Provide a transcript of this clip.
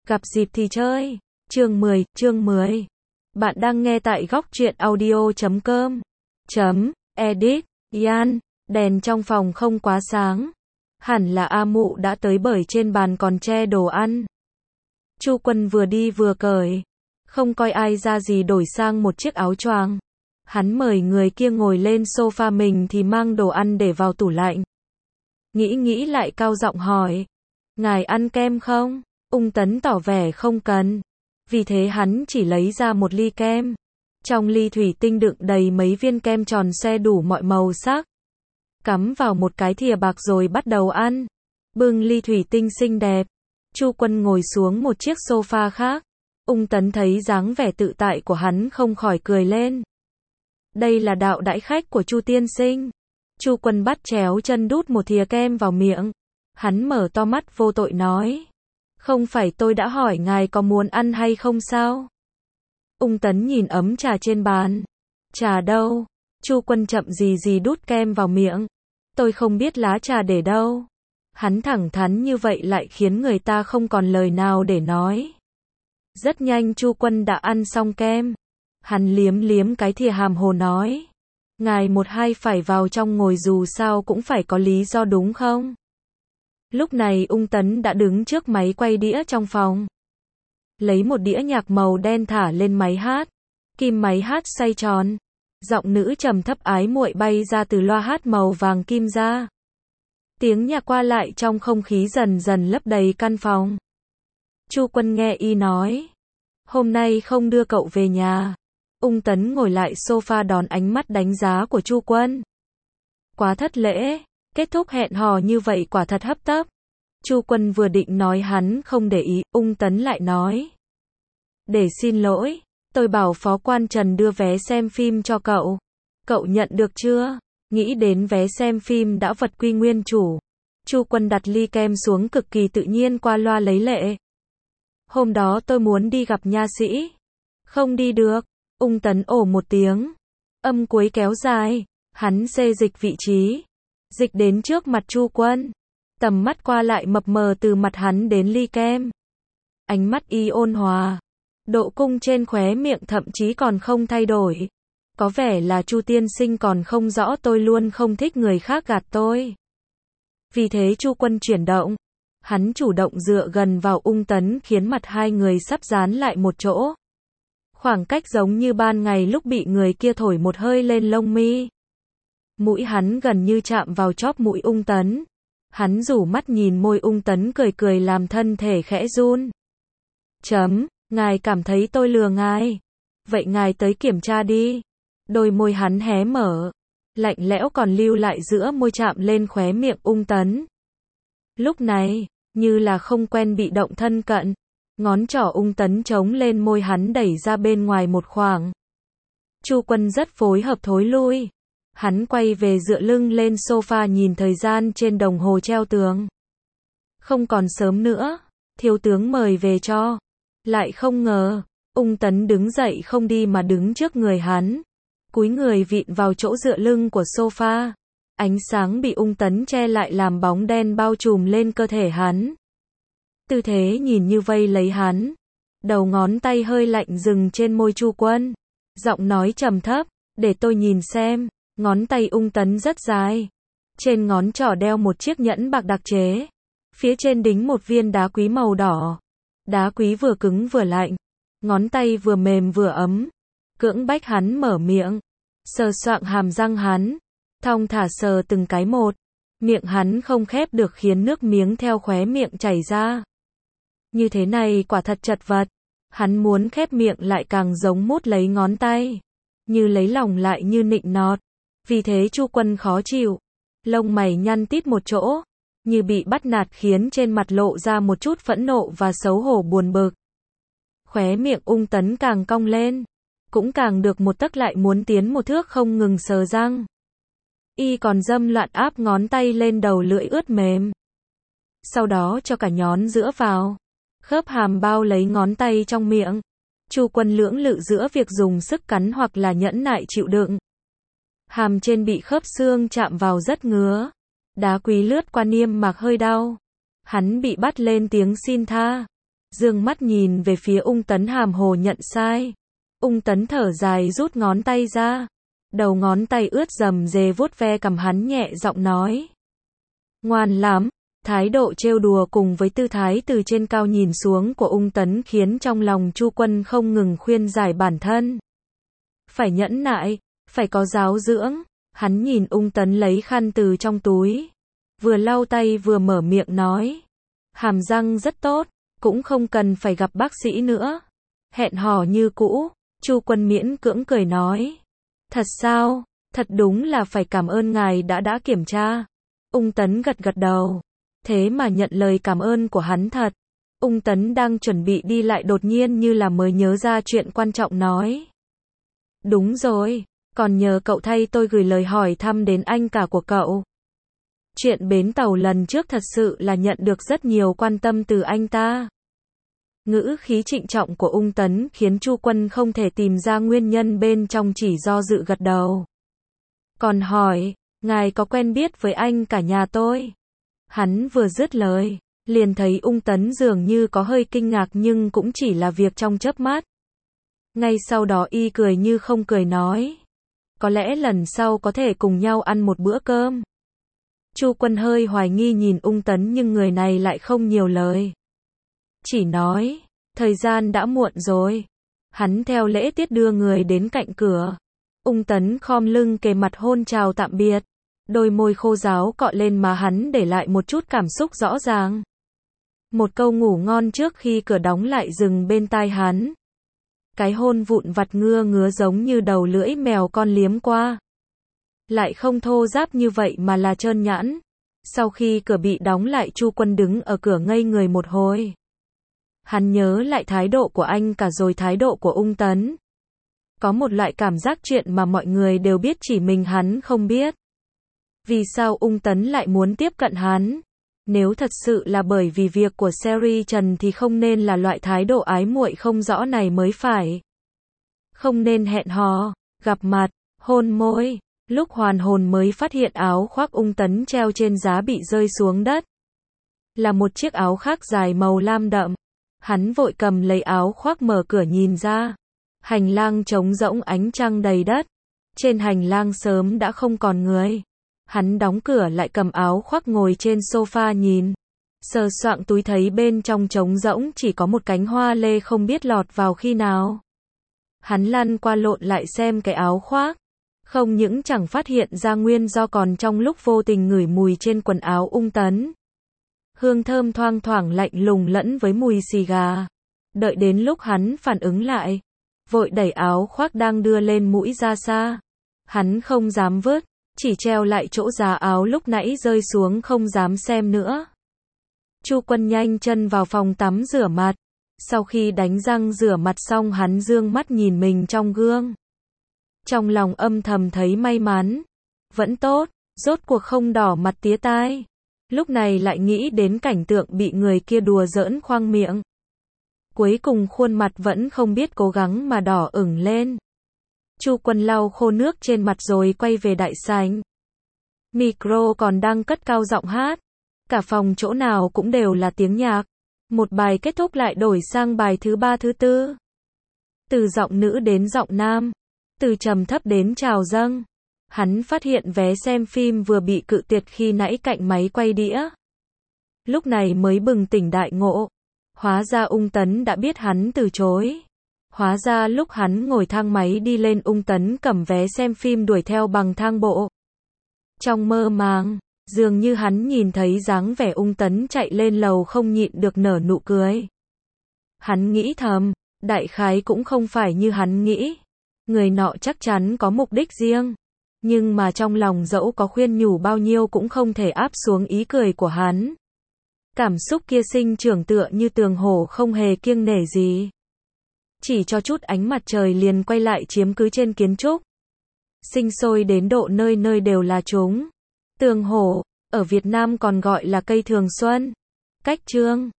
Gặp dịp thì chơi. Chương 10. Bạn đang nghe tại góc truyện audio.com. Edit. Yan. Đèn trong phòng không quá sáng. Hẳn là A Mụ đã tới bởi trên bàn còn che đồ ăn. Chu Quân vừa đi vừa cởi. Không coi ai ra gì đổi sang một chiếc áo choàng. Hắn mời người kia ngồi lên sofa, mình thì mang đồ ăn để vào tủ lạnh. Nghĩ lại cao giọng hỏi. Ngài ăn kem không? Ung Tấn tỏ vẻ không cần. Vì thế hắn chỉ lấy ra một ly kem. Trong ly thủy tinh đựng đầy mấy viên kem tròn xoe đủ mọi màu sắc. Cắm vào một cái thìa bạc rồi bắt đầu ăn. Bưng ly thủy tinh xinh đẹp. Chu Quân ngồi xuống một chiếc sofa khác. Ung Tấn thấy dáng vẻ tự tại của hắn không khỏi cười lên. Đây là đạo đãi khách của Chu tiên sinh. Chu Quân bắt chéo chân đút một thìa kem vào miệng. Hắn mở to mắt vô tội nói. Không phải tôi đã hỏi ngài có muốn ăn hay không sao? Ung Tấn nhìn ấm trà trên bàn. Trà đâu? Chu Quân chậm gì đút kem vào miệng. Tôi không biết lá trà để đâu. Hắn thẳng thắn như vậy lại khiến người ta không còn lời nào để nói. Rất nhanh Chu Quân đã ăn xong kem. Hắn liếm cái thìa hàm hồ nói. Ngài một hai phải vào trong ngồi, dù sao cũng phải có lý do đúng không? Lúc này Ung Tấn đã đứng trước máy quay đĩa trong phòng. Lấy một đĩa nhạc màu đen thả lên máy hát. Kim máy hát xoay tròn. Giọng nữ trầm thấp ái muội bay ra từ loa hát màu vàng kim ra. Tiếng nhạc qua lại trong không khí dần dần lấp đầy căn phòng. Chu Quân nghe y nói. Hôm nay không đưa cậu về nhà. Ung Tấn ngồi lại sofa đón ánh mắt đánh giá của Chu Quân. Quá thất lễ. Kết thúc hẹn hò như vậy quả thật hấp tấp. Chu Quân vừa định nói hắn không để ý, Ung Tấn lại nói. Để xin lỗi, tôi bảo phó quan Trần đưa vé xem phim cho cậu. Cậu nhận được chưa? Nghĩ đến vé xem phim đã vật quy nguyên chủ. Chu Quân đặt ly kem xuống cực kỳ tự nhiên qua loa lấy lệ. Hôm đó tôi muốn đi gặp nha sĩ. Không đi được. Ung Tấn ồ một tiếng. Âm cuối kéo dài. Hắn xê dịch vị trí. Dịch đến trước mặt Chu Quân. Tầm mắt qua lại mập mờ từ mặt hắn đến ly kem. Ánh mắt y ôn hòa. Độ cung trên khóe miệng thậm chí còn không thay đổi. Có vẻ là Chu tiên sinh còn không rõ tôi luôn không thích người khác gạt tôi. Vì thế Chu Quân chuyển động. Hắn chủ động dựa gần vào Ung Tấn khiến mặt hai người sắp dán lại một chỗ. Khoảng cách giống như ban ngày lúc bị người kia thổi một hơi lên lông mi. Mũi hắn gần như chạm vào chóp mũi Ung Tấn. Hắn rủ mắt nhìn môi Ung Tấn cười làm thân thể khẽ run. Ngài cảm thấy tôi lừa ngài. Vậy ngài tới kiểm tra đi. Đôi môi hắn hé mở. Lạnh lẽo còn lưu lại giữa môi chạm lên khóe miệng Ung Tấn. Lúc này, như là không quen bị động thân cận. Ngón trỏ Ung Tấn chống lên môi hắn đẩy ra bên ngoài một khoảng. Chu Quân rất phối hợp thối lui. Hắn quay về dựa lưng lên sofa nhìn thời gian trên đồng hồ treo tường. Không còn sớm nữa, thiếu tướng mời về cho. Lại không ngờ, Ung Tấn đứng dậy không đi mà đứng trước người hắn. Cúi người vịn vào chỗ dựa lưng của sofa. Ánh sáng bị Ung Tấn che lại làm bóng đen bao trùm lên cơ thể hắn. Tư thế nhìn như vây lấy hắn. Đầu ngón tay hơi lạnh dừng trên môi Chu Quân. Giọng nói trầm thấp, để tôi nhìn xem. Ngón tay Ung Tấn rất dài. Trên ngón trỏ đeo một chiếc nhẫn bạc đặc chế. Phía trên đính một viên đá quý màu đỏ. Đá quý vừa cứng vừa lạnh. Ngón tay vừa mềm vừa ấm. Cưỡng bách hắn mở miệng. Sờ soạng hàm răng hắn. Thong thả sờ từng cái một. Miệng hắn không khép được khiến nước miếng theo khóe miệng chảy ra. Như thế này quả thật chật vật. Hắn muốn khép miệng lại càng giống mút lấy ngón tay. Như lấy lòng lại như nịnh nọt. Vì thế Chu Quân khó chịu. Lông mày nhăn tít một chỗ. Như bị bắt nạt khiến trên mặt lộ ra một chút phẫn nộ và xấu hổ buồn bực. Khóe miệng Ung Tấn càng cong lên. Cũng càng được một tấc lại muốn tiến một thước không ngừng sờ răng. Y còn dâm loạn áp ngón tay lên đầu lưỡi ướt mềm. Sau đó cho cả nhón giữa vào. Khớp hàm bao lấy ngón tay trong miệng. Chu Quân lưỡng lự giữa việc dùng sức cắn hoặc là nhẫn nại chịu đựng. Hàm trên bị khớp xương chạm vào rất ngứa. Đá quý lướt qua niêm mạc hơi đau. Hắn bị bắt lên tiếng xin tha. dương mắt nhìn về phía Ung Tấn hàm hồ nhận sai. Ung Tấn thở dài rút ngón tay ra. Đầu ngón tay ướt rầm rề vuốt ve cằm hắn nhẹ giọng nói. Ngoan lắm. Thái độ trêu đùa cùng với tư thái từ trên cao nhìn xuống của Ung Tấn khiến trong lòng Chu Quân không ngừng khuyên giải bản thân. Phải nhẫn nại, phải có giáo dưỡng. Hắn nhìn Ung Tấn lấy khăn từ trong túi. Vừa lau tay vừa mở miệng nói. Hàm răng rất tốt, cũng không cần phải gặp bác sĩ nữa. Hẹn hò như cũ, Chu Quân miễn cưỡng cười nói. Thật sao? Thật đúng là phải cảm ơn ngài đã kiểm tra. Ung Tấn gật gật đầu. Thế mà nhận lời cảm ơn của hắn thật. Ung Tấn đang chuẩn bị đi lại đột nhiên như là mới nhớ ra chuyện quan trọng nói. Đúng rồi, còn nhờ cậu thay tôi gửi lời hỏi thăm đến anh cả của cậu. Chuyện bến tàu lần trước thật sự là nhận được rất nhiều quan tâm từ anh ta. Ngữ khí trịnh trọng của Ung Tấn khiến Chu Quân không thể tìm ra nguyên nhân bên trong, chỉ do dự gật đầu. Còn hỏi, ngài có quen biết với anh cả nhà tôi? Hắn vừa dứt lời, liền thấy Ung Tấn dường như có hơi kinh ngạc nhưng cũng chỉ là việc trong chớp mắt. Ngay sau đó y cười như không cười nói. Có lẽ lần sau có thể cùng nhau ăn một bữa cơm. Chu Quân hơi hoài nghi nhìn Ung Tấn nhưng người này lại không nhiều lời. Chỉ nói, thời gian đã muộn rồi. Hắn theo lễ tiết đưa người đến cạnh cửa. Ung Tấn khom lưng kề mặt hôn chào tạm biệt. Đôi môi khô ráo cọ lên má hắn để lại một chút cảm xúc rõ ràng. Một câu ngủ ngon trước khi cửa đóng lại dừng bên tai hắn. Cái hôn vụn vặt ngứa giống như đầu lưỡi mèo con liếm qua. Lại không thô ráp như vậy mà là trơn nhẵn. Sau khi cửa bị đóng lại, Chu Quân đứng ở cửa ngây người một hồi. Hắn nhớ lại thái độ của anh cả rồi thái độ của Ung Tấn. Có một loại cảm giác chuyện mà mọi người đều biết chỉ mình hắn không biết. Vì sao Ung Tấn lại muốn tiếp cận hắn? Nếu thật sự là bởi vì việc của Seri Trần thì không nên là loại thái độ ái muội không rõ này mới phải. Không nên hẹn hò, gặp mặt, hôn môi. Lúc hoàn hồn mới phát hiện áo khoác Ung Tấn treo trên giá bị rơi xuống đất. Là một chiếc áo khác dài màu lam đậm. Hắn vội cầm lấy áo khoác mở cửa nhìn ra. Hành lang trống rỗng, ánh trăng đầy đất. Trên hành lang sớm đã không còn người. Hắn đóng cửa lại cầm áo khoác ngồi trên sofa nhìn. Sờ soạng túi thấy bên trong trống rỗng chỉ có một cánh hoa lê không biết lọt vào khi nào. Hắn lăn qua lộn lại xem cái áo khoác. Không những chẳng phát hiện ra nguyên do còn trong lúc vô tình ngửi mùi trên quần áo Ung Tấn. Hương thơm thoang thoảng lạnh lùng lẫn với mùi xì gà. Đợi đến lúc hắn phản ứng lại, vội đẩy áo khoác đang đưa lên mũi ra xa. Hắn không dám vứt, chỉ treo lại chỗ giá áo lúc nãy rơi xuống không dám xem nữa. Chu Quân nhanh chân vào phòng tắm rửa mặt. Sau khi đánh răng rửa mặt xong hắn dương mắt nhìn mình trong gương. Trong lòng âm thầm thấy may mắn. Vẫn tốt, rốt cuộc không đỏ mặt tía tai. Lúc này lại nghĩ đến cảnh tượng bị người kia đùa giỡn khoang miệng. Cuối cùng khuôn mặt vẫn không biết cố gắng mà đỏ ửng lên. Chu Quân lau khô nước trên mặt rồi quay về đại sảnh. Micro còn đang cất cao giọng hát. Cả phòng chỗ nào cũng đều là tiếng nhạc. Một bài kết thúc lại đổi sang bài thứ ba thứ tư. Từ giọng nữ đến giọng nam. Từ trầm thấp đến trào dâng. Hắn phát hiện vé xem phim vừa bị cự tuyệt khi nãy cạnh máy quay đĩa. Lúc này mới bừng tỉnh đại ngộ. Hóa ra Ung Tấn đã biết hắn từ chối. Hóa ra lúc hắn ngồi thang máy đi lên, Ung Tấn cầm vé xem phim đuổi theo bằng thang bộ. Trong mơ màng, dường như hắn nhìn thấy dáng vẻ Ung Tấn chạy lên lầu không nhịn được nở nụ cười. Hắn nghĩ thầm, đại khái cũng không phải như hắn nghĩ. Người nọ chắc chắn có mục đích riêng. Nhưng mà trong lòng dẫu có khuyên nhủ bao nhiêu cũng không thể áp xuống ý cười của hắn. Cảm xúc kia sinh trưởng tựa như tường hổ không hề kiêng nể gì. Chỉ cho chút ánh mặt trời liền quay lại chiếm cứ trên kiến trúc. Sinh sôi đến độ nơi nơi đều là chúng. Tường hổ, ở Việt Nam còn gọi là cây thường xuân. Cách chương